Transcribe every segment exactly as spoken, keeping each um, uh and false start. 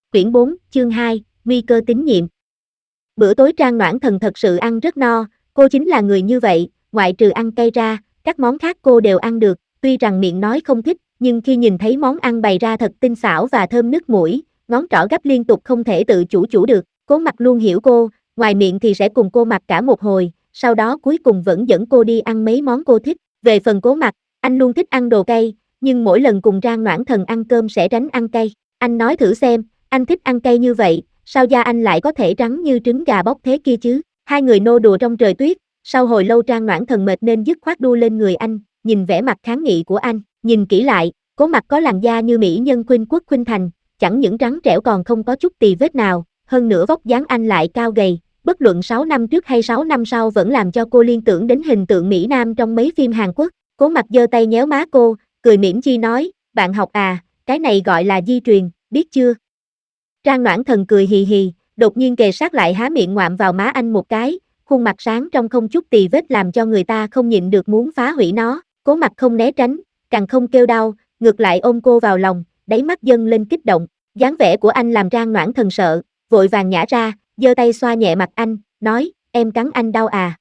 Quyển bốn, chương hai, nguy cơ tín nhiệm. Bữa tối Trang Noãn Thần thật sự ăn rất no, cô chính là người như vậy, ngoại trừ ăn cay ra, các món khác cô đều ăn được, tuy rằng miệng nói không thích, nhưng khi nhìn thấy món ăn bày ra thật tinh xảo và thơm nức mũi, ngón trỏ gắp liên tục không thể tự chủ chủ được. Cố Mặc luôn hiểu cô, ngoài miệng thì sẽ cùng cô mặc cả một hồi, sau đó cuối cùng vẫn dẫn cô đi ăn mấy món cô thích. Về phần Cố Mặc, anh luôn thích ăn đồ cay, nhưng mỗi lần cùng Trang Noãn Thần ăn cơm sẽ tránh ăn cay. Anh nói thử xem, anh thích ăn cay như vậy, sao da anh lại có thể trắng như trứng gà bóc thế kia chứ? Hai người nô đùa trong trời tuyết, sau hồi lâu Trang Noãn Thần mệt nên dứt khoát đu lên người anh, nhìn vẻ mặt kháng nghị của anh, nhìn kỹ lại, Cố Mặc có làn da như mỹ nhân khuynh quốc khuynh thành, chẳng những trắng trẻo còn không có chút tì vết nào, hơn nữa vóc dáng anh lại cao gầy, bất luận sáu năm trước hay sáu năm sau vẫn làm cho cô liên tưởng đến hình tượng Mỹ Nam trong mấy phim Hàn Quốc. Cố Mặc giơ tay nhéo má cô, cười mỉm chi nói, bạn học à, cái này gọi là di truyền, biết chưa? Trang Noãn Thần cười hì hì, đột nhiên kề sát lại há miệng ngoạm vào má anh một cái, khuôn mặt sáng trong không chút tì vết làm cho người ta không nhịn được muốn phá hủy nó. Cố Mặc không né tránh, càng không kêu đau, ngược lại ôm cô vào lòng, đáy mắt dâng lên kích động. Dáng vẻ của anh làm Trang Noãn Thần sợ, vội vàng nhả ra, giơ tay xoa nhẹ mặt anh, nói, em cắn anh đau à?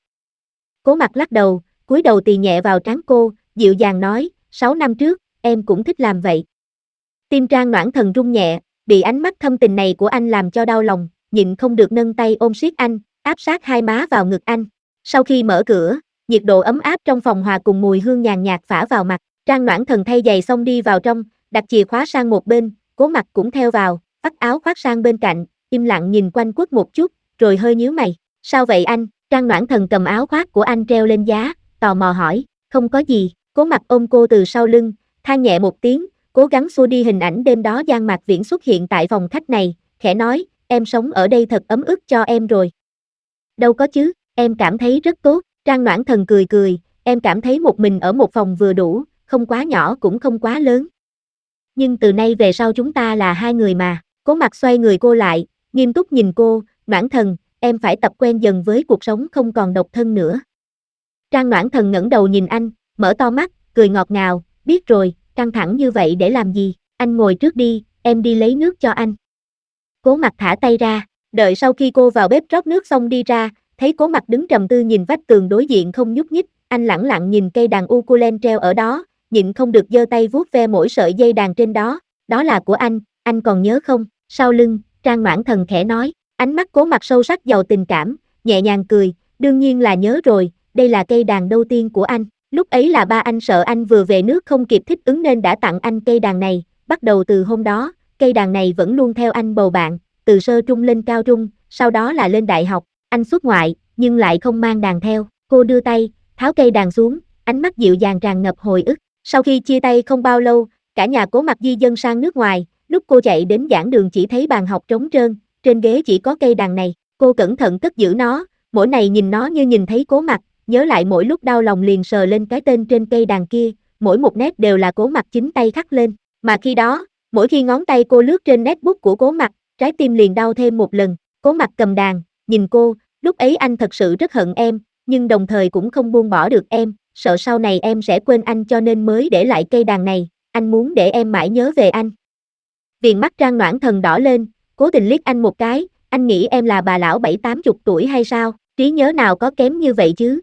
Cố Mặc lắc đầu, cúi đầu tì nhẹ vào trán cô, dịu dàng nói, sáu năm trước, em cũng thích làm vậy. Tim Trang Noãn Thần rung nhẹ, bị ánh mắt thâm tình này của anh làm cho đau lòng, nhịn không được nâng tay ôm siết anh, áp sát hai má vào ngực anh. Sau khi mở cửa, nhiệt độ ấm áp trong phòng hòa cùng mùi hương nhàn nhạt phả vào mặt, Trang Noãn Thần thay giày xong đi vào trong, đặt chìa khóa sang một bên, Cố Mặc cũng theo vào, vắt áo khoác sang bên cạnh, im lặng nhìn quanh quất một chút, rồi hơi nhíu mày. Sao vậy anh? Trang Noãn Thần cầm áo khoác của anh treo lên giá, tò mò hỏi. Không có gì. Cố Mặc ôm cô từ sau lưng, than nhẹ một tiếng, cố gắng xua đi hình ảnh đêm đó Giang Mạc Viễn xuất hiện tại phòng khách này, khẽ nói, em sống ở đây thật ấm ức cho em rồi. Đâu có chứ, em cảm thấy rất tốt. Trang Noãn Thần cười cười, em cảm thấy một mình ở một phòng vừa đủ, không quá nhỏ cũng không quá lớn. Nhưng từ nay về sau chúng ta là hai người mà. Cố Mặc xoay người cô lại, nghiêm túc nhìn cô, Noãn Thần, em phải tập quen dần với cuộc sống không còn độc thân nữa. Trang Noãn Thần ngẩng đầu nhìn anh, mở to mắt, cười ngọt ngào, biết rồi, căng thẳng như vậy để làm gì, anh ngồi trước đi, em đi lấy nước cho anh. Cố Mặc thả tay ra, đợi sau khi cô vào bếp rót nước xong đi ra, thấy Cố Mặc đứng trầm tư nhìn vách tường đối diện không nhúc nhích, anh lẳng lặng nhìn cây đàn ukulele treo ở đó, nhịn không được giơ tay vuốt ve mỗi sợi dây đàn trên đó, đó là của anh, anh còn nhớ không? Sau lưng, Trang Noãn Thần khẽ nói, ánh mắt Cố Mặc sâu sắc giàu tình cảm, nhẹ nhàng cười, đương nhiên là nhớ rồi, đây là cây đàn đầu tiên của anh. Lúc ấy là ba anh sợ anh vừa về nước không kịp thích ứng nên đã tặng anh cây đàn này, bắt đầu từ hôm đó, cây đàn này vẫn luôn theo anh bầu bạn, từ sơ trung lên cao trung, sau đó là lên đại học, anh xuất ngoại, nhưng lại không mang đàn theo. Cô đưa tay, tháo cây đàn xuống, ánh mắt dịu dàng tràn ngập hồi ức. Sau khi chia tay không bao lâu, cả nhà Cố Mặc di dân sang nước ngoài, lúc cô chạy đến giảng đường chỉ thấy bàn học trống trơn, trên ghế chỉ có cây đàn này, cô cẩn thận cất giữ nó, mỗi ngày nhìn nó như nhìn thấy Cố Mặc, nhớ lại mỗi lúc đau lòng liền sờ lên cái tên trên cây đàn kia, mỗi một nét đều là Cố Mặc chính tay khắc lên, mà khi đó, mỗi khi ngón tay cô lướt trên nét bút của Cố Mặc, trái tim liền đau thêm một lần. Cố Mặc cầm đàn, nhìn cô, lúc ấy anh thật sự rất hận em, nhưng đồng thời cũng không buông bỏ được em, sợ sau này em sẽ quên anh cho nên mới để lại cây đàn này, anh muốn để em mãi nhớ về anh. Viền mắt Trang Noãn Thần đỏ lên, cố tình liếc anh một cái, anh nghĩ em là bà lão bảy tám chục tuổi hay sao, trí nhớ nào có kém như vậy chứ.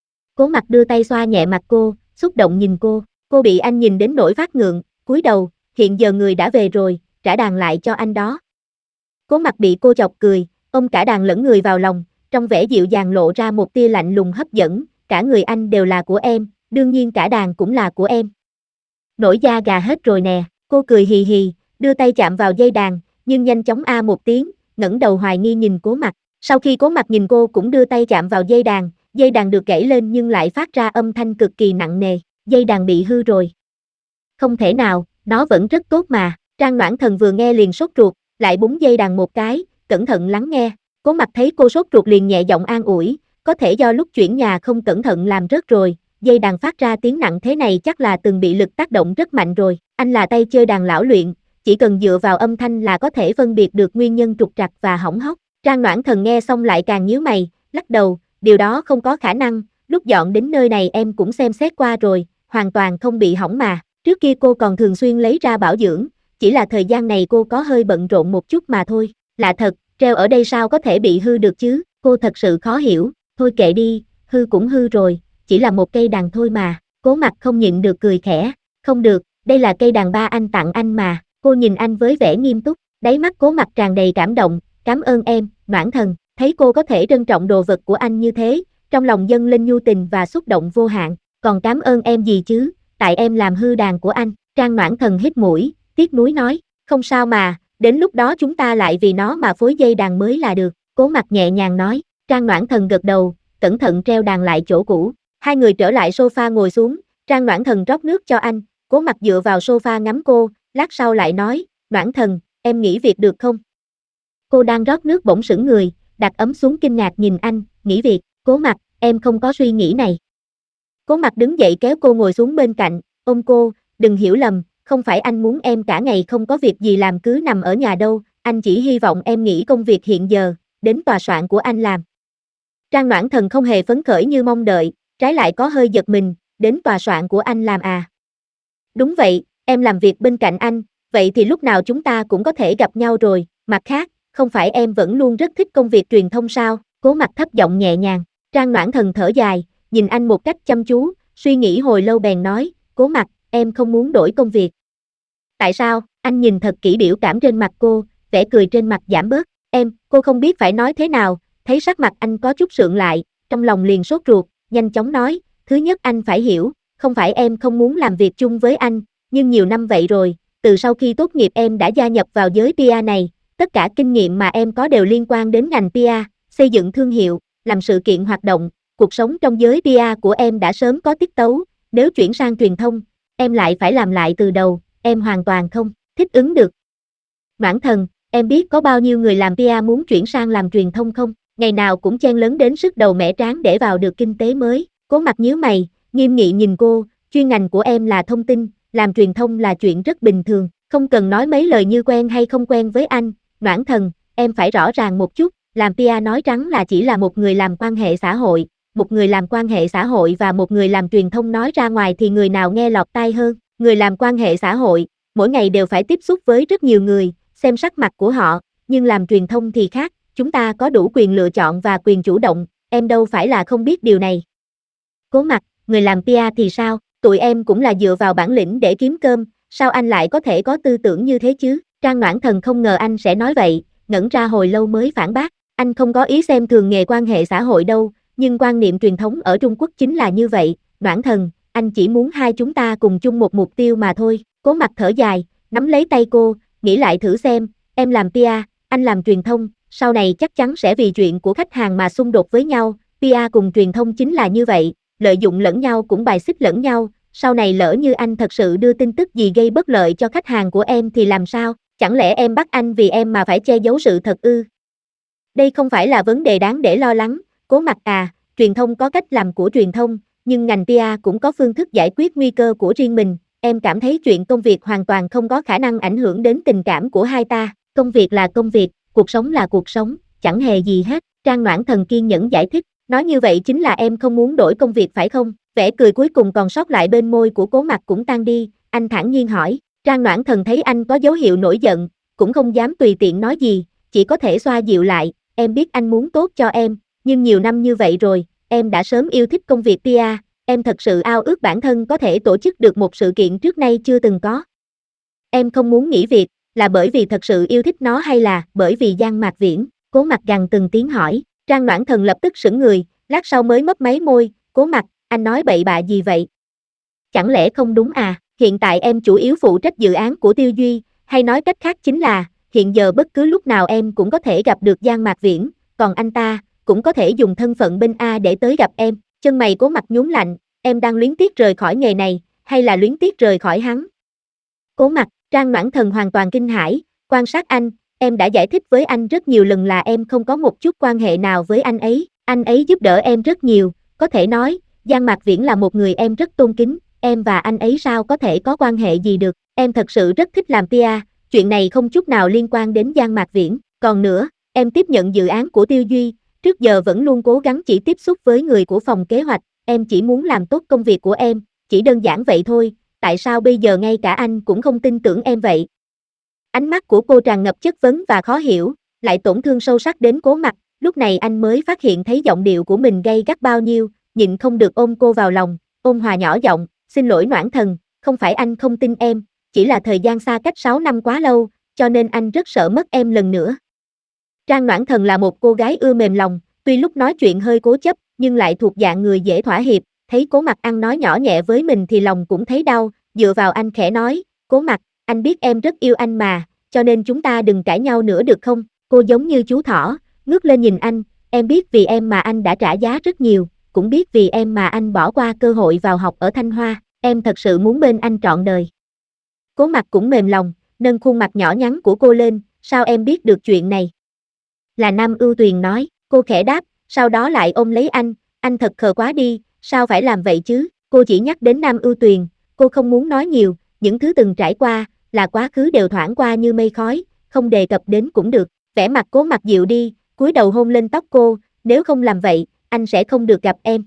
Cố Mặc đưa tay xoa nhẹ mặt cô, xúc động nhìn cô, cô bị anh nhìn đến nỗi phát ngượng, cúi đầu, hiện giờ người đã về rồi, trả đàn lại cho anh đó. Cố Mặc bị cô chọc cười, ôm cả đàn lẫn người vào lòng, trong vẻ dịu dàng lộ ra một tia lạnh lùng hấp dẫn, cả người anh đều là của em, đương nhiên cả đàn cũng là của em. Nổi da gà hết rồi nè, cô cười hì hì, đưa tay chạm vào dây đàn, nhưng nhanh chóng a một tiếng, ngẩng đầu hoài nghi nhìn Cố Mặc. Sau khi Cố Mặc nhìn cô cũng đưa tay chạm vào dây đàn, dây đàn được gãy lên nhưng lại phát ra âm thanh cực kỳ nặng nề, dây đàn bị hư rồi. Không thể nào, nó vẫn rất tốt mà. Trang Noãn Thần vừa nghe liền sốt ruột, lại búng dây đàn một cái, cẩn thận lắng nghe. Cố Mặc thấy cô sốt ruột liền nhẹ giọng an ủi, có thể do lúc chuyển nhà không cẩn thận làm rớt rồi, dây đàn phát ra tiếng nặng thế này chắc là từng bị lực tác động rất mạnh rồi. Anh là tay chơi đàn lão luyện, chỉ cần dựa vào âm thanh là có thể phân biệt được nguyên nhân trục trặc và hỏng hóc. Trang Noãn Thần nghe xong lại càng nhíu mày, lắc đầu, điều đó không có khả năng, lúc dọn đến nơi này em cũng xem xét qua rồi, hoàn toàn không bị hỏng mà. Trước kia cô còn thường xuyên lấy ra bảo dưỡng, chỉ là thời gian này cô có hơi bận rộn một chút mà thôi. Lạ thật, treo ở đây sao có thể bị hư được chứ, cô thật sự khó hiểu, thôi kệ đi, hư cũng hư rồi, chỉ là một cây đàn thôi mà. Cố Mặc không nhịn được cười khẽ, không được, đây là cây đàn ba anh tặng anh mà. Cô nhìn anh với vẻ nghiêm túc, đáy mắt Cố Mặc tràn đầy cảm động, cảm ơn em, Noãn Thần. Thấy cô có thể trân trọng đồ vật của anh như thế, trong lòng dâng lên nhu tình và xúc động vô hạn. Còn cảm ơn em gì chứ, tại em làm hư đàn của anh. Trang Noãn Thần hít mũi, tiếc nuối nói, không sao mà, đến lúc đó chúng ta lại vì nó mà phối dây đàn mới là được. Cố Mặc nhẹ nhàng nói. Trang Noãn Thần gật đầu, cẩn thận treo đàn lại chỗ cũ. Hai người trở lại sofa ngồi xuống, Trang Noãn Thần rót nước cho anh, Cố Mặc dựa vào sofa ngắm cô, lát sau lại nói, Noãn Thần, em nghỉ việc được không? Cô đang rót nước bỗng sững người, đặt ấm xuống kinh ngạc nhìn anh, nghỉ việc. Cố Mặc, em không có suy nghĩ này. Cố Mặc đứng dậy kéo cô ngồi xuống bên cạnh, ôm cô, đừng hiểu lầm, không phải anh muốn em cả ngày không có việc gì làm cứ nằm ở nhà đâu, anh chỉ hy vọng em nghỉ công việc hiện giờ, đến tòa soạn của anh làm. Trang Noãn Thần không hề phấn khởi như mong đợi, trái lại có hơi giật mình, đến tòa soạn của anh làm à? Đúng vậy, em làm việc bên cạnh anh, vậy thì lúc nào chúng ta cũng có thể gặp nhau rồi, mặt khác, không phải em vẫn luôn rất thích công việc truyền thông sao? Cố Mặc thấp giọng nhẹ nhàng. Trang Noãn Thần thở dài, nhìn anh một cách chăm chú, suy nghĩ hồi lâu bèn nói, Cố Mặc, em không muốn đổi công việc. Tại sao? Anh nhìn thật kỹ biểu cảm trên mặt cô, vẻ cười trên mặt giảm bớt. Em, cô không biết phải nói thế nào, thấy sắc mặt anh có chút sượng lại, trong lòng liền sốt ruột, nhanh chóng nói, thứ nhất anh phải hiểu, không phải em không muốn làm việc chung với anh, nhưng nhiều năm vậy rồi, từ sau khi tốt nghiệp em đã gia nhập vào giới pê e rờ này, tất cả kinh nghiệm mà em có đều liên quan đến ngành pê e rờ, xây dựng thương hiệu, làm sự kiện hoạt động, cuộc sống trong giới pê e rờ của em đã sớm có tiết tấu, nếu chuyển sang truyền thông, em lại phải làm lại từ đầu, em hoàn toàn không thích ứng được. Noãn Thần, em biết có bao nhiêu người làm pê e rờ muốn chuyển sang làm truyền thông không? Ngày nào cũng chen lấn đến sức đầu mẻ trán để vào được kinh tế mới. Cố Mặc nhíu mày, nghiêm nghị nhìn cô, chuyên ngành của em là thông tin, làm truyền thông là chuyện rất bình thường, không cần nói mấy lời như quen hay không quen với anh. Noãn Thần, em phải rõ ràng một chút, làm pê e rờ nói trắng là chỉ là một người làm quan hệ xã hội, một người làm quan hệ xã hội và một người làm truyền thông nói ra ngoài thì người nào nghe lọt tai hơn. Người làm quan hệ xã hội, mỗi ngày đều phải tiếp xúc với rất nhiều người, xem sắc mặt của họ, nhưng làm truyền thông thì khác, chúng ta có đủ quyền lựa chọn và quyền chủ động, em đâu phải là không biết điều này. Cố Mặc, người làm pê e rờ thì sao, tụi em cũng là dựa vào bản lĩnh để kiếm cơm, sao anh lại có thể có tư tưởng như thế chứ? Trang Noãn Thần không ngờ anh sẽ nói vậy, ngẩn ra hồi lâu mới phản bác, anh không có ý xem thường nghề quan hệ xã hội đâu, nhưng quan niệm truyền thống ở Trung Quốc chính là như vậy. Noãn Thần, anh chỉ muốn hai chúng ta cùng chung một mục tiêu mà thôi. Cố Mặc thở dài, nắm lấy tay cô, nghĩ lại thử xem, em làm pê e rờ, anh làm truyền thông, sau này chắc chắn sẽ vì chuyện của khách hàng mà xung đột với nhau, pê e rờ cùng truyền thông chính là như vậy, lợi dụng lẫn nhau cũng bài xích lẫn nhau, sau này lỡ như anh thật sự đưa tin tức gì gây bất lợi cho khách hàng của em thì làm sao, chẳng lẽ em bắt anh vì em mà phải che giấu sự thật ư? Đây không phải là vấn đề đáng để lo lắng, Cố Mặc à, truyền thông có cách làm của truyền thông, nhưng ngành pê e rờ cũng có phương thức giải quyết nguy cơ của riêng mình, em cảm thấy chuyện công việc hoàn toàn không có khả năng ảnh hưởng đến tình cảm của hai ta, công việc là công việc, cuộc sống là cuộc sống, chẳng hề gì hết. Trang Noãn Thần kiên nhẫn giải thích, nói như vậy chính là em không muốn đổi công việc phải không? Vẻ cười cuối cùng còn sót lại bên môi của Cố Mặc cũng tan đi, anh thản nhiên hỏi. Trang Noãn Thần thấy anh có dấu hiệu nổi giận, cũng không dám tùy tiện nói gì, chỉ có thể xoa dịu lại, em biết anh muốn tốt cho em, nhưng nhiều năm như vậy rồi, em đã sớm yêu thích công việc pê e rờ, em thật sự ao ước bản thân có thể tổ chức được một sự kiện trước nay chưa từng có. Em không muốn nghỉ việc, là bởi vì thật sự yêu thích nó hay là bởi vì Giang Mạc Viễn? Cố Mặc gằn từng tiếng hỏi. Trang Noãn Thần lập tức sững người, lát sau mới mấp máy môi, Cố Mặc, anh nói bậy bạ gì vậy? Chẳng lẽ không đúng à, hiện tại em chủ yếu phụ trách dự án của Tiêu Duy, hay nói cách khác chính là, hiện giờ bất cứ lúc nào em cũng có thể gặp được Giang Mạc Viễn, còn anh ta, cũng có thể dùng thân phận bên A để tới gặp em. Chân mày Cố Mặc nhún lạnh, em đang luyến tiếc rời khỏi nghề này, hay là luyến tiếc rời khỏi hắn? Cố Mặc, Trang Noãn Thần hoàn toàn kinh hãi, quan sát anh, em đã giải thích với anh rất nhiều lần là em không có một chút quan hệ nào với anh ấy, anh ấy giúp đỡ em rất nhiều, có thể nói, Giang Mạc Viễn là một người em rất tôn kính, em và anh ấy sao có thể có quan hệ gì được, em thật sự rất thích làm pê e rờ, chuyện này không chút nào liên quan đến Giang Mạc Viễn, còn nữa, em tiếp nhận dự án của Tiêu Duy, trước giờ vẫn luôn cố gắng chỉ tiếp xúc với người của phòng kế hoạch, em chỉ muốn làm tốt công việc của em, chỉ đơn giản vậy thôi, tại sao bây giờ ngay cả anh cũng không tin tưởng em vậy? Ánh mắt của cô tràn ngập chất vấn và khó hiểu, lại tổn thương sâu sắc đến Cố Mặc, lúc này anh mới phát hiện thấy giọng điệu của mình gay gắt bao nhiêu, nhịn không được ôm cô vào lòng, ôn hòa nhỏ giọng, xin lỗi Noãn Thần, không phải anh không tin em, chỉ là thời gian xa cách sáu năm quá lâu, cho nên anh rất sợ mất em lần nữa. Trang Noãn Thần là một cô gái ưa mềm lòng, tuy lúc nói chuyện hơi cố chấp, nhưng lại thuộc dạng người dễ thỏa hiệp, thấy Cố Mặc ăn nói nhỏ nhẹ với mình thì lòng cũng thấy đau, dựa vào anh khẽ nói, Cố Mặc, anh biết em rất yêu anh mà, cho nên chúng ta đừng cãi nhau nữa được không? Cô giống như chú thỏ, ngước lên nhìn anh, em biết vì em mà anh đã trả giá rất nhiều, cũng biết vì em mà anh bỏ qua cơ hội vào học ở Thanh Hoa, em thật sự muốn bên anh trọn đời. Cố Mặc cũng mềm lòng, nâng khuôn mặt nhỏ nhắn của cô lên, sao em biết được chuyện này? Là Nam Ưu Tuyền nói, cô khẽ đáp, sau đó lại ôm lấy anh, anh thật khờ quá đi, sao phải làm vậy chứ? Cô chỉ nhắc đến Nam Ưu Tuyền, cô không muốn nói nhiều, những thứ từng trải qua, là quá khứ đều thoảng qua như mây khói, không đề cập đến cũng được. Vẻ mặt Cố Mặc dịu đi, cúi đầu hôn lên tóc cô, nếu không làm vậy, anh sẽ không được gặp em.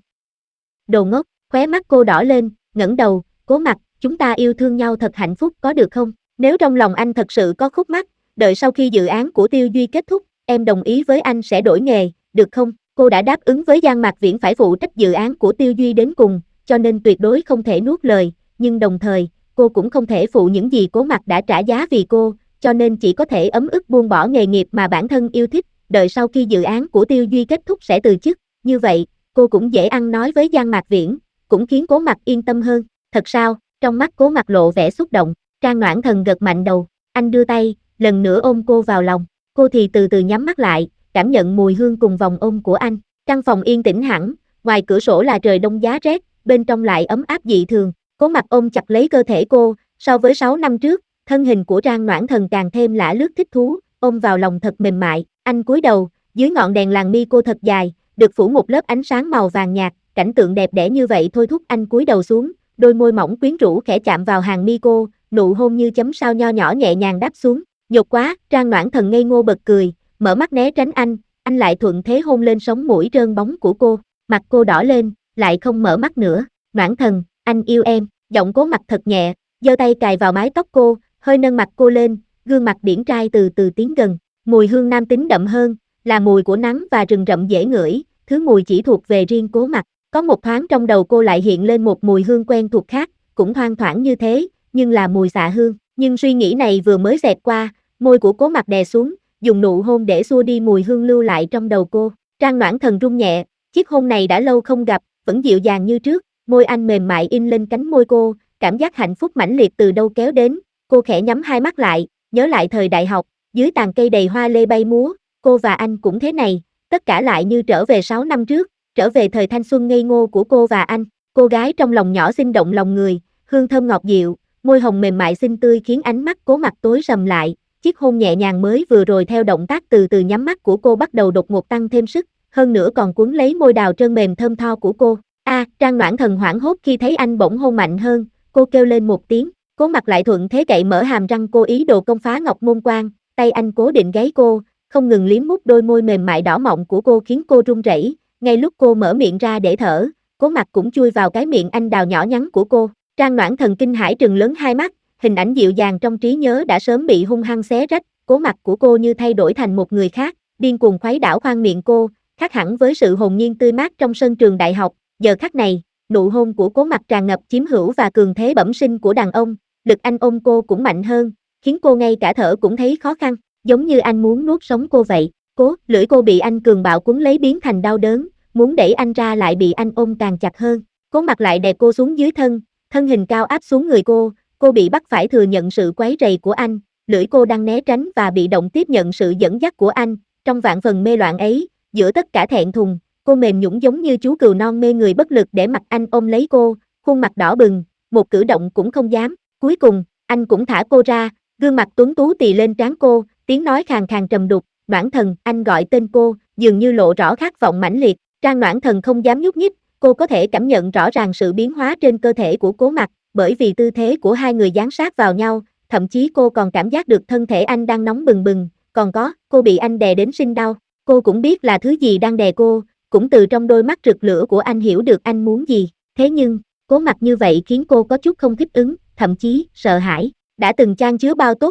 Đồ ngốc, khóe mắt cô đỏ lên, ngẩng đầu, Cố Mặc, chúng ta yêu thương nhau thật hạnh phúc có được không? Nếu trong lòng anh thật sự có khúc mắc, đợi sau khi dự án của Tiêu Duy kết thúc, em đồng ý với anh sẽ đổi nghề, được không? Cô đã đáp ứng với Giang Mạc Viễn phải phụ trách dự án của Tiêu Duy đến cùng, cho nên tuyệt đối không thể nuốt lời, nhưng đồng thời, cô cũng không thể phụ những gì Cố Mặc đã trả giá vì cô, cho nên chỉ có thể ấm ức buông bỏ nghề nghiệp mà bản thân yêu thích, đợi sau khi dự án của Tiêu Duy kết thúc sẽ từ chức, như vậy, cô cũng dễ ăn nói với Giang Mạc Viễn, cũng khiến Cố Mặc yên tâm hơn. Thật sao? Trong mắt Cố Mặc lộ vẻ xúc động, Trang Noãn Thần gật mạnh đầu, anh đưa tay, lần nữa ôm cô vào lòng, cô thì từ từ nhắm mắt lại, cảm nhận mùi hương cùng vòng ôm của anh. Căn phòng yên tĩnh hẳn, ngoài cửa sổ là trời đông giá rét, bên trong lại ấm áp dị thường. Cố Mặc ôm chặt lấy cơ thể cô, so với sáu năm trước, thân hình của Trang Noãn Thần càng thêm lả lướt thích thú, ôm vào lòng thật mềm mại. Anh cúi đầu, dưới ngọn đèn làng mi cô thật dài, được phủ một lớp ánh sáng màu vàng nhạt, cảnh tượng đẹp đẽ như vậy thôi thúc anh cúi đầu xuống, đôi môi mỏng quyến rũ khẽ chạm vào hàng mi cô, nụ hôn như chấm sao nho nhỏ nhẹ nhàng đáp xuống. Nhột quá, Trang Noãn Thần ngây ngô bật cười, mở mắt né tránh anh, anh lại thuận thế hôn lên sống mũi trơn bóng của cô, mặt cô đỏ lên, lại không mở mắt nữa. Noãn Thần, anh yêu em, giọng Cố Mặc thật nhẹ, giơ tay cài vào mái tóc cô, hơi nâng mặt cô lên, gương mặt điển trai từ từ tiến gần, mùi hương nam tính đậm hơn, là mùi của nắng và rừng rậm dễ ngửi, thứ mùi chỉ thuộc về riêng Cố Mặc. Có một thoáng trong đầu cô lại hiện lên một mùi hương quen thuộc khác, cũng thoang thoảng như thế, nhưng là mùi xạ hương, nhưng suy nghĩ này vừa mới xẹt qua, môi của Cố Mặc đè xuống, dùng nụ hôn để xua đi mùi hương lưu lại trong đầu cô. Trang Noãn Thần run nhẹ, chiếc hôn này đã lâu không gặp, vẫn dịu dàng như trước, môi anh mềm mại in lên cánh môi cô, cảm giác hạnh phúc mãnh liệt từ đâu kéo đến, cô khẽ nhắm hai mắt lại, nhớ lại thời đại học, dưới tàn cây đầy hoa lê bay múa, cô và anh cũng thế này, tất cả lại như trở về sáu năm trước, trở về thời thanh xuân ngây ngô của cô và anh. Cô gái trong lòng nhỏ xinh động lòng người, hương thơm ngọt dịu, môi hồng mềm mại xinh tươi khiến ánh mắt Cố Mặc tối sầm lại, chiếc hôn nhẹ nhàng mới vừa rồi theo động tác từ từ nhắm mắt của cô bắt đầu đột ngột tăng thêm sức, hơn nữa còn cuốn lấy môi đào trơn mềm thơm tho của cô. A, à, Trang Noãn Thần hoảng hốt khi thấy anh bỗng hôn mạnh hơn, cô kêu lên một tiếng, Cố Mặc lại thuận thế cậy mở hàm răng cô ý đồ công phá ngọc môn quan, tay anh cố định gáy cô, không ngừng liếm mút đôi môi mềm mại đỏ mọng của cô khiến cô run rẩy. Ngay lúc cô mở miệng ra để thở, Cố Mặc cũng chui vào cái miệng anh đào nhỏ nhắn của cô. Trang Noãn Thần kinh hãi trừng lớn hai mắt, hình ảnh dịu dàng trong trí nhớ đã sớm bị hung hăng xé rách, Cố Mặc của cô như thay đổi thành một người khác, điên cuồng khuấy đảo khoang miệng cô, khác hẳn với sự hồn nhiên tươi mát trong sân trường đại học. Giờ khắc này, nụ hôn của Cố Mặc tràn ngập chiếm hữu và cường thế bẩm sinh của đàn ông, lực anh ôm cô cũng mạnh hơn, khiến cô ngay cả thở cũng thấy khó khăn, giống như anh muốn nuốt sống cô vậy. Cố, lưỡi cô bị anh cường bạo cuốn lấy biến thành đau đớn, muốn đẩy anh ra lại bị anh ôm càng chặt hơn. Cố Mặc lại đè cô xuống dưới thân, thân hình cao áp xuống người cô, cô bị bắt phải thừa nhận sự quấy rầy của anh, lưỡi cô đang né tránh và bị động tiếp nhận sự dẫn dắt của anh, trong vạn phần mê loạn ấy, giữa tất cả thẹn thùng, cô mềm nhũn giống như chú cừu non mê người bất lực để mặc anh ôm lấy cô, khuôn mặt đỏ bừng, một cử động cũng không dám. Cuối cùng, anh cũng thả cô ra, gương mặt tuấn tú tì lên trán cô, tiếng nói khàn khàn trầm đục, Noãn Thần, anh gọi tên cô, dường như lộ rõ khát vọng mãnh liệt. Trang Noãn Thần không dám nhúc nhích, cô có thể cảm nhận rõ ràng sự biến hóa trên cơ thể của Cố Mặc, bởi vì tư thế của hai người dán sát vào nhau, thậm chí cô còn cảm giác được thân thể anh đang nóng bừng bừng, còn có, cô bị anh đè đến sinh đau. Cô cũng biết là thứ gì đang đè cô, cũng từ trong đôi mắt rực lửa của anh hiểu được anh muốn gì, thế nhưng, Cố Mặc như vậy khiến cô có chút không thích ứng, thậm chí, sợ hãi. Đã từng chan chứa bao tốt đẹp,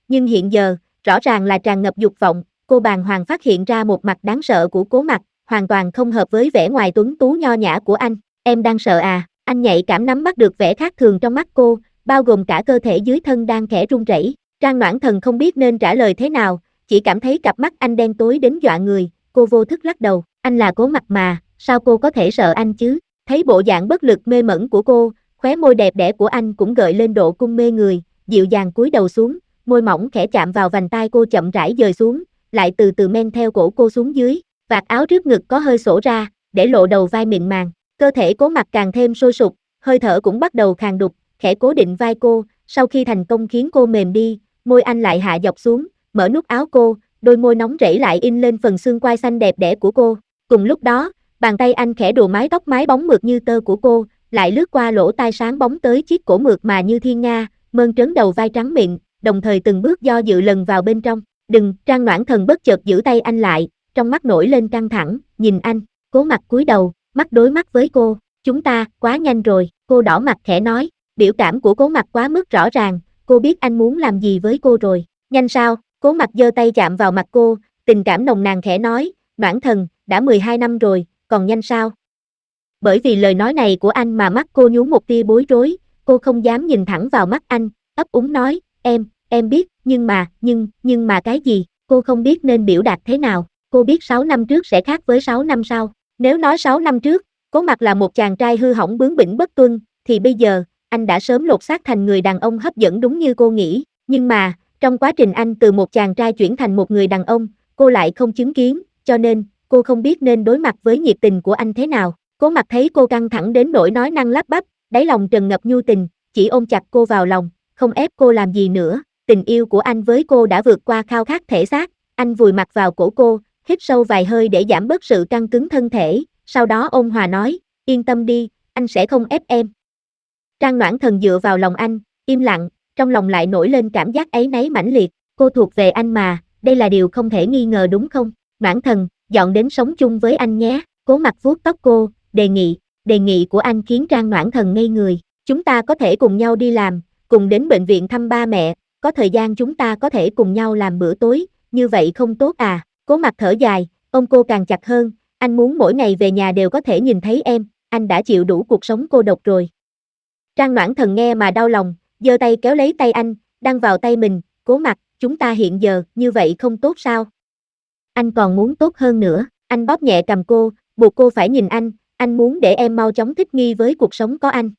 nhưng hiện giờ, rõ ràng là tràn ngập dục vọng, cô bàng hoàng phát hiện ra một mặt đáng sợ của Cố Mặc, hoàn toàn không hợp với vẻ ngoài tuấn tú nho nhã của anh. Em đang sợ à? Anh nhạy cảm nắm bắt được vẻ khác thường trong mắt cô, bao gồm cả cơ thể dưới thân đang khẽ run rẩy. Trang Noãn Thần không biết nên trả lời thế nào, chỉ cảm thấy cặp mắt anh đen tối đến dọa người, cô vô thức lắc đầu. Anh là Cố Mặc mà, sao cô có thể sợ anh chứ? Thấy bộ dạng bất lực mê mẩn của cô, khóe môi đẹp đẽ của anh cũng gợi lên độ cung mê người, dịu dàng cúi đầu xuống, môi mỏng khẽ chạm vào vành tai cô chậm rãi dời xuống, lại từ từ men theo cổ cô xuống dưới, vạt áo trước ngực có hơi xổ ra, để lộ đầu vai mịn màng. Cơ thể Cố Mặc càng thêm sôi sục, hơi thở cũng bắt đầu khàn đục, khẽ cố định vai cô, sau khi thành công khiến cô mềm đi, môi anh lại hạ dọc xuống, mở nút áo cô, đôi môi nóng rẫy lại in lên phần xương quai xanh đẹp đẽ của cô. Cùng lúc đó, bàn tay anh khẽ đùa mái tóc mái bóng mượt như tơ của cô, lại lướt qua lỗ tai sáng bóng tới chiếc cổ mượt mà như thiên nga, mơn trớn đầu vai trắng mịn, đồng thời từng bước do dự lần vào bên trong. Đừng, Trang Noãn Thần bất chợt giữ tay anh lại, trong mắt nổi lên căng thẳng, nhìn anh. Cố Mặc cúi đầu, mắt đối mắt với cô. Chúng ta, quá nhanh rồi, cô đỏ mặt khẽ nói. Biểu cảm của Cố Mặc quá mức rõ ràng, cô biết anh muốn làm gì với cô rồi. Nhanh sao? Cố Mặc giơ tay chạm vào mặt cô, tình cảm nồng nàn khẽ nói. Noãn Thần, đã mười hai năm rồi, còn nhanh sao? Bởi vì lời nói này của anh mà mắt cô nhú một tia bối rối, cô không dám nhìn thẳng vào mắt anh, ấp úng nói, em, em biết, nhưng mà, nhưng, nhưng mà cái gì? Cô không biết nên biểu đạt thế nào, cô biết sáu năm trước sẽ khác với sáu năm sau. Nếu nói sáu năm trước, Cố Mặc là một chàng trai hư hỏng bướng bỉnh bất tuân, thì bây giờ, anh đã sớm lột xác thành người đàn ông hấp dẫn đúng như cô nghĩ, nhưng mà, trong quá trình anh từ một chàng trai chuyển thành một người đàn ông, cô lại không chứng kiến, cho nên, cô không biết nên đối mặt với nhiệt tình của anh thế nào. Cố Mặc thấy cô căng thẳng đến nỗi nói năng lắp bắp, đáy lòng trần ngập nhu tình, chỉ ôm chặt cô vào lòng, không ép cô làm gì nữa. Tình yêu của anh với cô đã vượt qua khao khát thể xác, anh vùi mặt vào cổ cô, hít sâu vài hơi để giảm bớt sự căng cứng thân thể, sau đó ôn hòa nói, yên tâm đi, anh sẽ không ép em. Trang Noãn Thần dựa vào lòng anh, im lặng, trong lòng lại nổi lên cảm giác áy náy mãnh liệt, cô thuộc về anh mà, đây là điều không thể nghi ngờ đúng không? Noãn Thần, dọn đến sống chung với anh nhé. Cố Mặc vuốt tóc cô, đề nghị, đề nghị của anh khiến Trang Noãn Thần ngây người. Chúng ta có thể cùng nhau đi làm, cùng đến bệnh viện thăm ba mẹ, có thời gian chúng ta có thể cùng nhau làm bữa tối, như vậy không tốt à? Cố Mặc thở dài, ôm cô càng chặt hơn, anh muốn mỗi ngày về nhà đều có thể nhìn thấy em, anh đã chịu đủ cuộc sống cô độc rồi. Trang Noãn Thần nghe mà đau lòng, giơ tay kéo lấy tay anh, đăng vào tay mình, Cố Mặc, chúng ta hiện giờ, như vậy không tốt sao? Anh còn muốn tốt hơn nữa, anh bóp nhẹ cầm cô, buộc cô phải nhìn anh, anh muốn để em mau chóng thích nghi với cuộc sống có anh.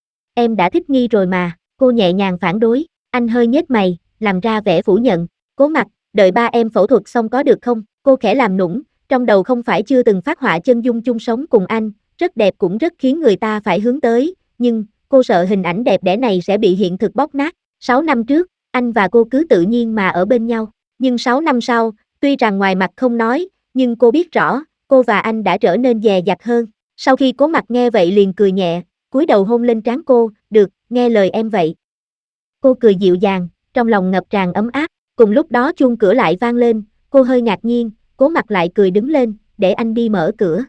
Em đã thích nghi rồi mà, cô nhẹ nhàng phản đối, anh hơi nhếch mày, làm ra vẻ phủ nhận. Cố Mặc, đợi ba em phẫu thuật xong có được không? Cô khẽ làm nũng, trong đầu không phải chưa từng phát họa chân dung chung sống cùng anh, rất đẹp cũng rất khiến người ta phải hướng tới, nhưng, cô sợ hình ảnh đẹp đẽ này sẽ bị hiện thực bóp nát. Sáu năm trước, anh và cô cứ tự nhiên mà ở bên nhau, nhưng sáu năm sau, tuy rằng ngoài mặt không nói, nhưng cô biết rõ, cô và anh đã trở nên dè dặt hơn. Sau khi Cố Mặc nghe vậy liền cười nhẹ, cúi đầu hôn lên trán cô, được, nghe lời em vậy. Cô cười dịu dàng, trong lòng ngập tràn ấm áp, cùng lúc đó chuông cửa lại vang lên, cô hơi ngạc nhiên, Cố Mặc lại cười đứng lên, để anh đi mở cửa.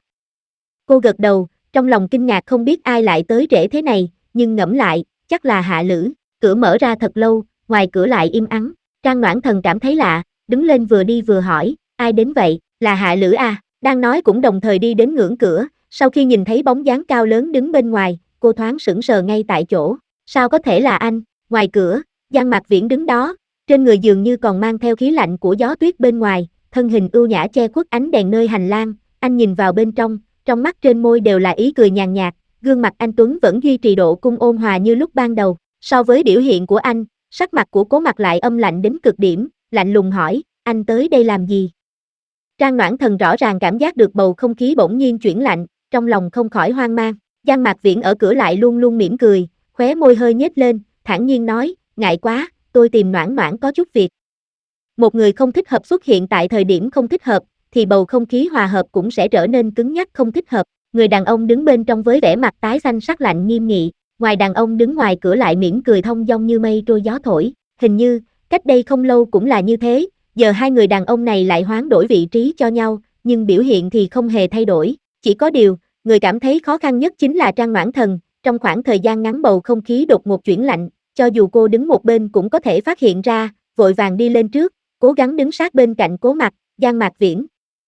Cô gật đầu, trong lòng kinh ngạc không biết ai lại tới trễ thế này, nhưng ngẫm lại, chắc là Hạ Lữ. Cửa mở ra thật lâu, ngoài cửa lại im ắng, Trang Noãn Thần cảm thấy lạ, đứng lên vừa đi vừa hỏi, ai đến vậy, là Hạ Lữ à? Đang nói cũng đồng thời đi đến ngưỡng cửa, sau khi nhìn thấy bóng dáng cao lớn đứng bên ngoài, cô thoáng sững sờ ngay tại chỗ, sao có thể là anh? Ngoài cửa, Giang Mạc Viễn đứng đó, trên người dường như còn mang theo khí lạnh của gió tuyết bên ngoài, thân hình ưu nhã che khuất ánh đèn nơi hành lang, anh nhìn vào bên trong, trong mắt trên môi đều là ý cười nhàn nhạt, gương mặt anh tuấn vẫn duy trì độ cung ôn hòa như lúc ban đầu. So với biểu hiện của anh, sắc mặt của Cố Mặc lại âm lạnh đến cực điểm, lạnh lùng hỏi, anh tới đây làm gì? Trang Noãn Thần rõ ràng cảm giác được bầu không khí bỗng nhiên chuyển lạnh, trong lòng không khỏi hoang mang. Giang Mạc Viễn ở cửa lại luôn luôn mỉm cười, khóe môi hơi nhếch lên, thản nhiên nói, ngại quá, tôi tìm Noãn Noãn có chút việc. Một người không thích hợp xuất hiện tại thời điểm không thích hợp, thì bầu không khí hòa hợp cũng sẽ trở nên cứng nhắc không thích hợp. Người đàn ông đứng bên trong với vẻ mặt tái xanh sắc lạnh nghiêm nghị, ngoài đàn ông đứng ngoài cửa lại mỉm cười thông dong như mây trôi gió thổi. Hình như, cách đây không lâu cũng là như thế, giờ hai người đàn ông này lại hoán đổi vị trí cho nhau, nhưng biểu hiện thì không hề thay đổi. Chỉ có điều, người cảm thấy khó khăn nhất chính là Trang Noãn Thần, trong khoảng thời gian ngắn bầu không khí đột ngột chuyển lạnh, cho dù cô đứng một bên cũng có thể phát hiện ra, vội vàng đi lên trước, cố gắng đứng sát bên cạnh Cố Mặc, Giang Mạc Viễn.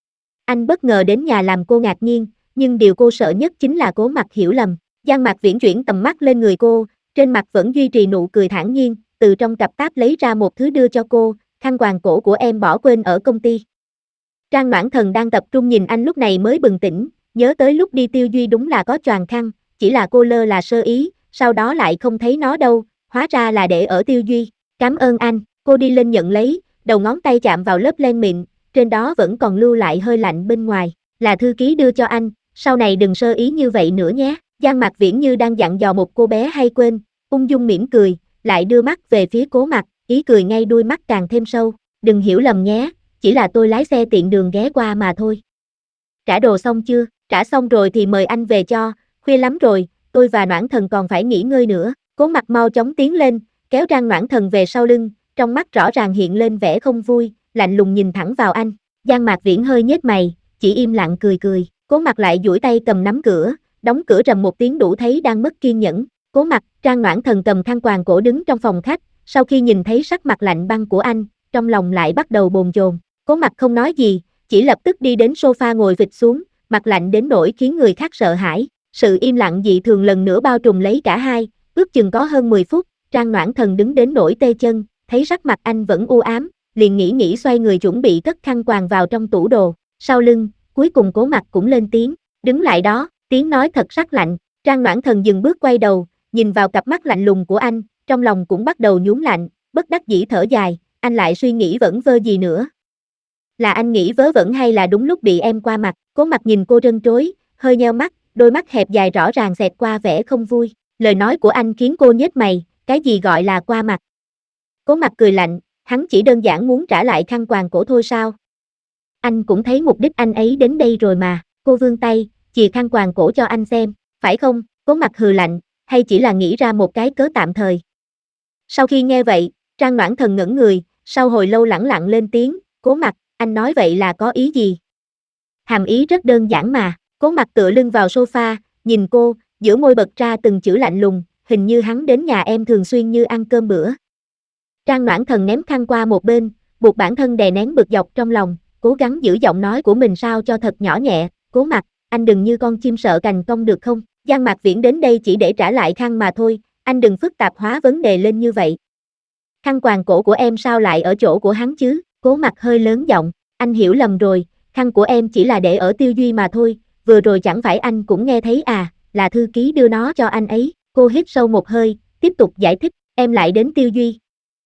Anh bất ngờ đến nhà làm cô ngạc nhiên, nhưng điều cô sợ nhất chính là Cố Mặc hiểu lầm. Giang Mạc Viễn chuyển tầm mắt lên người cô, trên mặt vẫn duy trì nụ cười thản nhiên, từ trong cặp táp lấy ra một thứ đưa cho cô, khăn quàng cổ của em bỏ quên ở công ty. Trang Noãn Thần đang tập trung nhìn anh lúc này mới bừng tỉnh, nhớ tới lúc đi Tiêu Duy đúng là có choàng khăn, chỉ là cô lơ là sơ ý, sau đó lại không thấy nó đâu, hóa ra là để ở Tiêu Duy. Cảm ơn anh, cô đi lên nhận lấy, đầu ngón tay chạm vào lớp len mịn, trên đó vẫn còn lưu lại hơi lạnh bên ngoài, là thư ký đưa cho anh, sau này đừng sơ ý như vậy nữa nhé. Giang Mạc Viễn như đang dặn dò một cô bé hay quên, ung dung mỉm cười, lại đưa mắt về phía Cố Mặc, ý cười ngay đuôi mắt càng thêm sâu, đừng hiểu lầm nhé, chỉ là tôi lái xe tiện đường ghé qua mà thôi. Trả đồ xong chưa? Trả xong rồi thì mời anh về cho, khuya lắm rồi, tôi và Noãn Thần còn phải nghỉ ngơi nữa. Cố Mặc mau chóng tiến lên, kéo Trang Noãn Thần về sau lưng, trong mắt rõ ràng hiện lên vẻ không vui, lạnh lùng nhìn thẳng vào anh. Giang Mạc Viễn hơi nhếch mày, chỉ im lặng cười cười. Cố Mặc lại duỗi tay cầm nắm cửa, đóng cửa rầm một tiếng đủ thấy đang mất kiên nhẫn. Cố Mặc, Trang Noãn Thần cầm khăn quàng cổ đứng trong phòng khách, sau khi nhìn thấy sắc mặt lạnh băng của anh, trong lòng lại bắt đầu bồn chồn. Cố Mặc không nói gì, chỉ lập tức đi đến sofa ngồi phịch xuống, mặt lạnh đến nỗi khiến người khác sợ hãi. Sự im lặng dị thường lần nữa bao trùm lấy cả hai, ước chừng có hơn mười phút, Trang Noãn Thần đứng đến nỗi tê chân, thấy sắc mặt anh vẫn u ám, liền nghĩ nghĩ xoay người chuẩn bị cất khăn quàng vào trong tủ đồ. Sau lưng, cuối cùng Cố Mặc cũng lên tiếng, đứng lại đó, tiếng nói thật sắc lạnh. Trang Noãn Thần dừng bước quay đầu, nhìn vào cặp mắt lạnh lùng của anh, trong lòng cũng bắt đầu nhún lạnh, bất đắc dĩ thở dài, anh lại suy nghĩ vẩn vơ gì nữa. Là anh nghĩ vớ vẩn hay là đúng lúc bị em qua mặt? Cố Mặc nhìn cô trân trối, hơi nheo mắt, đôi mắt hẹp dài rõ ràng xẹt qua vẻ không vui. Lời nói của anh khiến cô nhếch mày, cái gì gọi là qua mặt? Cố Mặc cười lạnh, hắn chỉ đơn giản muốn trả lại khăn quàng cổ thôi sao? Anh cũng thấy mục đích anh ấy đến đây rồi mà. Cô vươn tay, chìa khăn quàng cổ cho anh xem, phải không? Cố Mặc hừ lạnh, hay chỉ là nghĩ ra một cái cớ tạm thời. Sau khi nghe vậy, Trang Noãn Thần ngẩn người, sau hồi lâu lẳng lặng lên tiếng, Cố Mặc, anh nói vậy là có ý gì? Hàm ý rất đơn giản mà. Cố Mặc tựa lưng vào sofa, nhìn cô, giữa môi bật ra từng chữ lạnh lùng, hình như hắn đến nhà em thường xuyên như ăn cơm bữa. Trang Noãn Thần ném khăn qua một bên, buộc bản thân đè nén bực dọc trong lòng, cố gắng giữ giọng nói của mình sao cho thật nhỏ nhẹ. Cố Mặc, anh đừng như con chim sợ cành cong được không? Giang Mạc Viễn đến đây chỉ để trả lại khăn mà thôi, anh đừng phức tạp hóa vấn đề lên như vậy. Khăn quàng cổ của em sao lại ở chỗ của hắn chứ? Cố Mặc hơi lớn giọng, anh hiểu lầm rồi, khăn của em chỉ là để ở Tiêu Duy mà thôi, vừa rồi chẳng phải anh cũng nghe thấy à, là thư ký đưa nó cho anh ấy. Cô hít sâu một hơi, tiếp tục giải thích, em lại đến Tiêu Duy.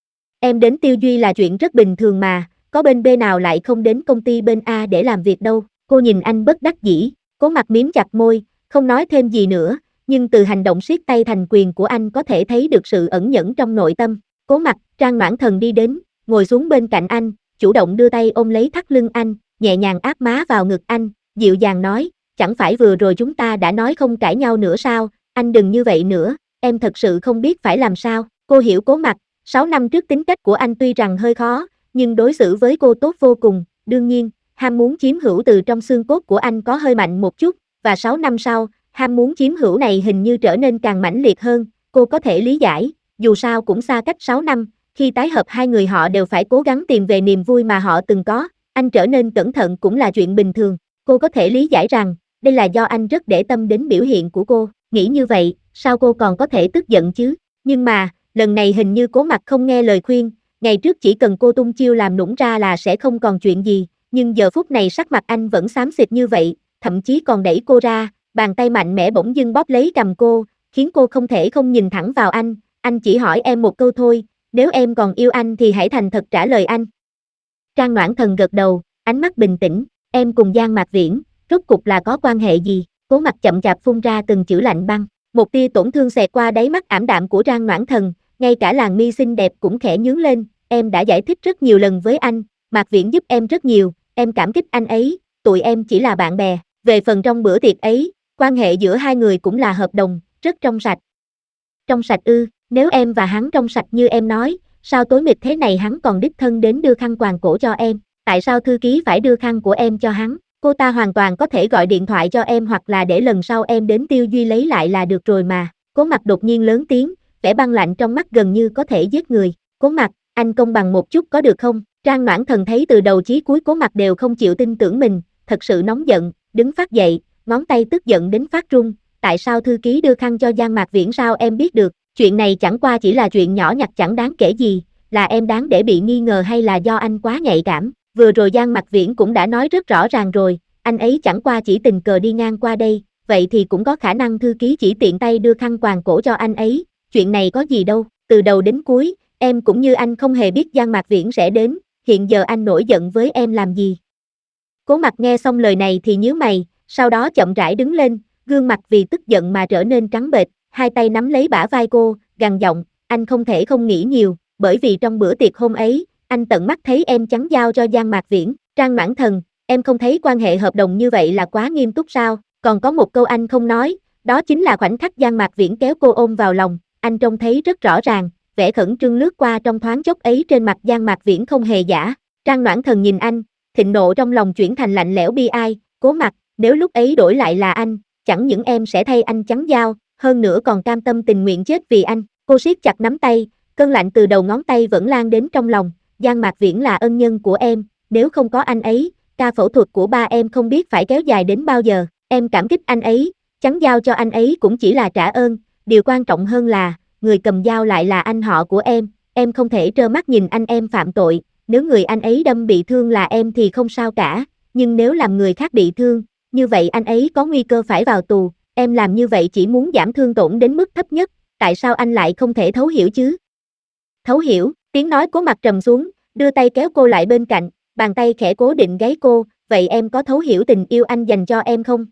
Em đến Tiêu Duy là chuyện rất bình thường mà, có bên B nào lại không đến công ty bên A để làm việc đâu. Cô nhìn anh bất đắc dĩ, Cố Mặc miếm chặt môi, không nói thêm gì nữa, nhưng từ hành động siết tay thành quyền của anh có thể thấy được sự ẩn nhẫn trong nội tâm. Cố Mặc, Trang Noãn Thần đi đến, ngồi xuống bên cạnh anh, chủ động đưa tay ôm lấy thắt lưng anh, nhẹ nhàng áp má vào ngực anh, dịu dàng nói, chẳng phải vừa rồi chúng ta đã nói không cãi nhau nữa sao, anh đừng như vậy nữa, em thật sự không biết phải làm sao. Cô hiểu Cố Mặc, sáu năm trước tính cách của anh tuy rằng hơi khó, nhưng đối xử với cô tốt vô cùng, đương nhiên, ham muốn chiếm hữu từ trong xương cốt của anh có hơi mạnh một chút, và sáu năm sau, ham muốn chiếm hữu này hình như trở nên càng mãnh liệt hơn, cô có thể lý giải, dù sao cũng xa cách sáu năm, khi tái hợp hai người họ đều phải cố gắng tìm về niềm vui mà họ từng có, anh trở nên cẩn thận cũng là chuyện bình thường, cô có thể lý giải rằng, đây là do anh rất để tâm đến biểu hiện của cô, nghĩ như vậy, sao cô còn có thể tức giận chứ, nhưng mà, lần này hình như Cố Mặc không nghe lời khuyên, ngày trước chỉ cần cô tung chiêu làm nũng ra là sẽ không còn chuyện gì, nhưng giờ phút này sắc mặt anh vẫn xám xịt như vậy, thậm chí còn đẩy cô ra, bàn tay mạnh mẽ bỗng dưng bóp lấy cằm cô, khiến cô không thể không nhìn thẳng vào anh, anh chỉ hỏi em một câu thôi, nếu em còn yêu anh thì hãy thành thật trả lời anh. Trang Noãn Thần gật đầu, ánh mắt bình tĩnh, em cùng Giang Mạc Viễn, rốt cục là có quan hệ gì? Cố Mặc chậm chạp phun ra từng chữ lạnh băng, một tia tổn thương xẹt qua đáy mắt ảm đạm của Trang Noãn Thần, ngay cả làn mi xinh đẹp cũng khẽ nhướng lên, em đã giải thích rất nhiều lần với anh, Mạc Viễn giúp em rất nhiều, em cảm kích anh ấy, tụi em chỉ là bạn bè, về phần trong bữa tiệc ấy, quan hệ giữa hai người cũng là hợp đồng, rất trong sạch. Trong sạch ư, nếu em và hắn trong sạch như em nói, sao tối mịt thế này hắn còn đích thân đến đưa khăn quàng cổ cho em, tại sao thư ký phải đưa khăn của em cho hắn, cô ta hoàn toàn có thể gọi điện thoại cho em hoặc là để lần sau em đến Tiêu Duy lấy lại là được rồi mà. Cố Mặc đột nhiên lớn tiếng, vẻ băng lạnh trong mắt gần như có thể giết người. Cố Mặc, anh công bằng một chút có được không? Trang Noãn Thần thấy từ đầu chí cuối Cố Mặc đều không chịu tin tưởng mình, thật sự nóng giận, đứng phát dậy, ngón tay tức giận đến phát run. Tại sao thư ký đưa khăn cho Giang Mạc Viễn sao em biết được? Chuyện này chẳng qua chỉ là chuyện nhỏ nhặt chẳng đáng kể gì, là em đáng để bị nghi ngờ hay là do anh quá nhạy cảm? Vừa rồi Giang Mạc Viễn cũng đã nói rất rõ ràng rồi, anh ấy chẳng qua chỉ tình cờ đi ngang qua đây, vậy thì cũng có khả năng thư ký chỉ tiện tay đưa khăn quàng cổ cho anh ấy, chuyện này có gì đâu, từ đầu đến cuối, em cũng như anh không hề biết Giang Mạc Viễn sẽ đến, hiện giờ anh nổi giận với em làm gì? Cố Mặc nghe xong lời này thì nhíu mày, sau đó chậm rãi đứng lên, gương mặt vì tức giận mà trở nên trắng bệch, hai tay nắm lấy bả vai cô, gằn giọng, anh không thể không nghĩ nhiều, bởi vì trong bữa tiệc hôm ấy, anh tận mắt thấy em chắn giao cho Giang Mạc Viễn. Trang Noãn Thần, em không thấy quan hệ hợp đồng như vậy là quá nghiêm túc sao? Còn có một câu anh không nói, đó chính là khoảnh khắc Giang Mạc Viễn kéo cô ôm vào lòng, anh trông thấy rất rõ ràng, vẻ khẩn trương lướt qua trong thoáng chốc ấy trên mặt Giang Mạc Viễn không hề giả. Trang Noãn Thần nhìn anh, thịnh nộ trong lòng chuyển thành lạnh lẽo bi ai, Cố Mặc, nếu lúc ấy đổi lại là anh, chẳng những em sẽ thay anh chắn dao, hơn nữa còn cam tâm tình nguyện chết vì anh. Cô siết chặt nắm tay, cơn lạnh từ đầu ngón tay vẫn lan đến trong lòng, Giang Mạc Viễn là ân nhân của em, nếu không có anh ấy, ca phẫu thuật của ba em không biết phải kéo dài đến bao giờ, em cảm kích anh ấy, chắn dao cho anh ấy cũng chỉ là trả ơn, điều quan trọng hơn là, người cầm dao lại là anh họ của em, em không thể trơ mắt nhìn anh em phạm tội, nếu người anh ấy đâm bị thương là em thì không sao cả, nhưng nếu làm người khác bị thương, như vậy anh ấy có nguy cơ phải vào tù, em làm như vậy chỉ muốn giảm thương tổn đến mức thấp nhất, tại sao anh lại không thể thấu hiểu chứ? Thấu hiểu, tiếng nói Cố Mặc trầm xuống, đưa tay kéo cô lại bên cạnh, bàn tay khẽ cố định gáy cô, vậy em có thấu hiểu tình yêu anh dành cho em không?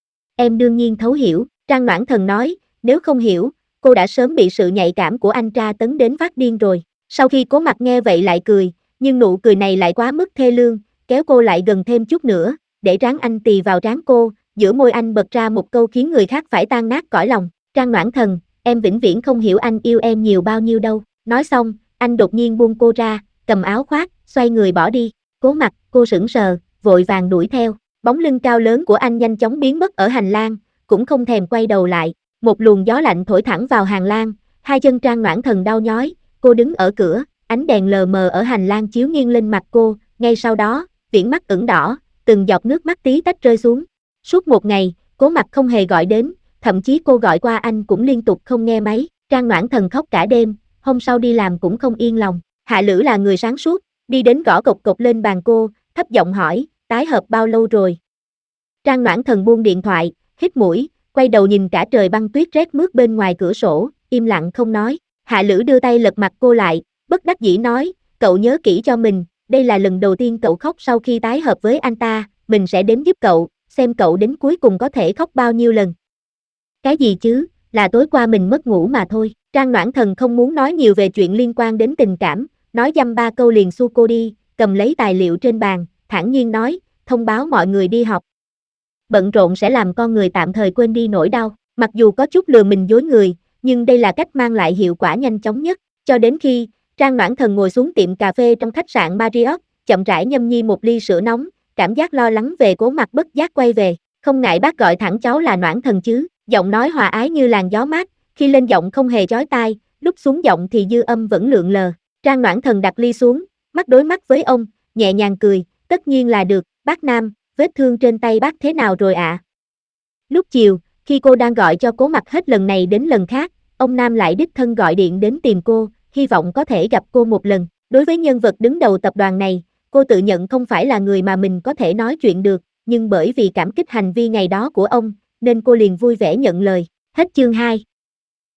Em đương nhiên thấu hiểu, Trang Noãn Thần nói, nếu không hiểu, cô đã sớm bị sự nhạy cảm của anh tra tấn đến phát điên rồi. Sau khi Cố Mặc nghe vậy lại cười, nhưng nụ cười này lại quá mức thê lương, kéo cô lại gần thêm chút nữa, để trán anh tì vào trán cô, giữa môi anh bật ra một câu khiến người khác phải tan nát cõi lòng, Trang Noãn Thần, em vĩnh viễn không hiểu anh yêu em nhiều bao nhiêu đâu. Nói xong, anh đột nhiên buông cô ra, cầm áo khoác, xoay người bỏ đi. Cố Mặc, cô sững sờ, vội vàng đuổi theo. Bóng lưng cao lớn của anh nhanh chóng biến mất ở hành lang, cũng không thèm quay đầu lại. Một luồng gió lạnh thổi thẳng vào hành lang, hai chân Trang Noãn Thần đau nhói. Cô đứng ở cửa, ánh đèn lờ mờ ở hành lang chiếu nghiêng lên mặt cô. Ngay sau đó, viễn mắt ửng đỏ, từng giọt nước mắt tí tách rơi xuống. Suốt một ngày, Cố Mặc không hề gọi đến, thậm chí cô gọi qua anh cũng liên tục không nghe máy. Trang Noãn Thần khóc cả đêm, hôm sau đi làm cũng không yên lòng. Hạ Lữ là người sáng suốt, đi đến gõ cộc cộc lên bàn cô, thấp giọng hỏi, tái hợp bao lâu rồi? Trang Noãn Thần buông điện thoại, hít mũi, quay đầu nhìn cả trời băng tuyết rét mướt bên ngoài cửa sổ, im lặng không nói. Hạ Lữ đưa tay lật mặt cô lại, bất đắc dĩ nói, cậu nhớ kỹ cho mình, đây là lần đầu tiên cậu khóc sau khi tái hợp với anh ta, mình sẽ đếm giúp cậu, xem cậu đến cuối cùng có thể khóc bao nhiêu lần. Cái gì chứ, là tối qua mình mất ngủ mà thôi. Trang Noãn Thần không muốn nói nhiều về chuyện liên quan đến tình cảm, nói dăm ba câu liền xua cô đi, cầm lấy tài liệu trên bàn, thản nhiên nói, thông báo mọi người đi học. Bận rộn sẽ làm con người tạm thời quên đi nỗi đau, mặc dù có chút lừa mình dối người, nhưng đây là cách mang lại hiệu quả nhanh chóng nhất, cho đến khi, Trang Noãn Thần ngồi xuống tiệm cà phê trong khách sạn Marriott, chậm rãi nhâm nhi một ly sữa nóng, cảm giác lo lắng về Cố Mặc bất giác quay về, không ngại bác gọi thẳng cháu là Noãn Thần chứ, giọng nói hòa ái như làn gió mát, khi lên giọng không hề chói tai, lúc xuống giọng thì dư âm vẫn lượn lờ. Trang Noãn Thần đặt ly xuống, mắt đối mắt với ông, nhẹ nhàng cười, tất nhiên là được, bác Nam, vết thương trên tay bác thế nào rồi ạ? À? Lúc chiều, khi cô đang gọi cho Cố Mặc hết lần này đến lần khác, ông Nam lại đích thân gọi điện đến tìm cô, hy vọng có thể gặp cô một lần. Đối với nhân vật đứng đầu tập đoàn này, cô tự nhận không phải là người mà mình có thể nói chuyện được, nhưng bởi vì cảm kích hành vi ngày đó của ông, nên cô liền vui vẻ nhận lời. Hết chương hai.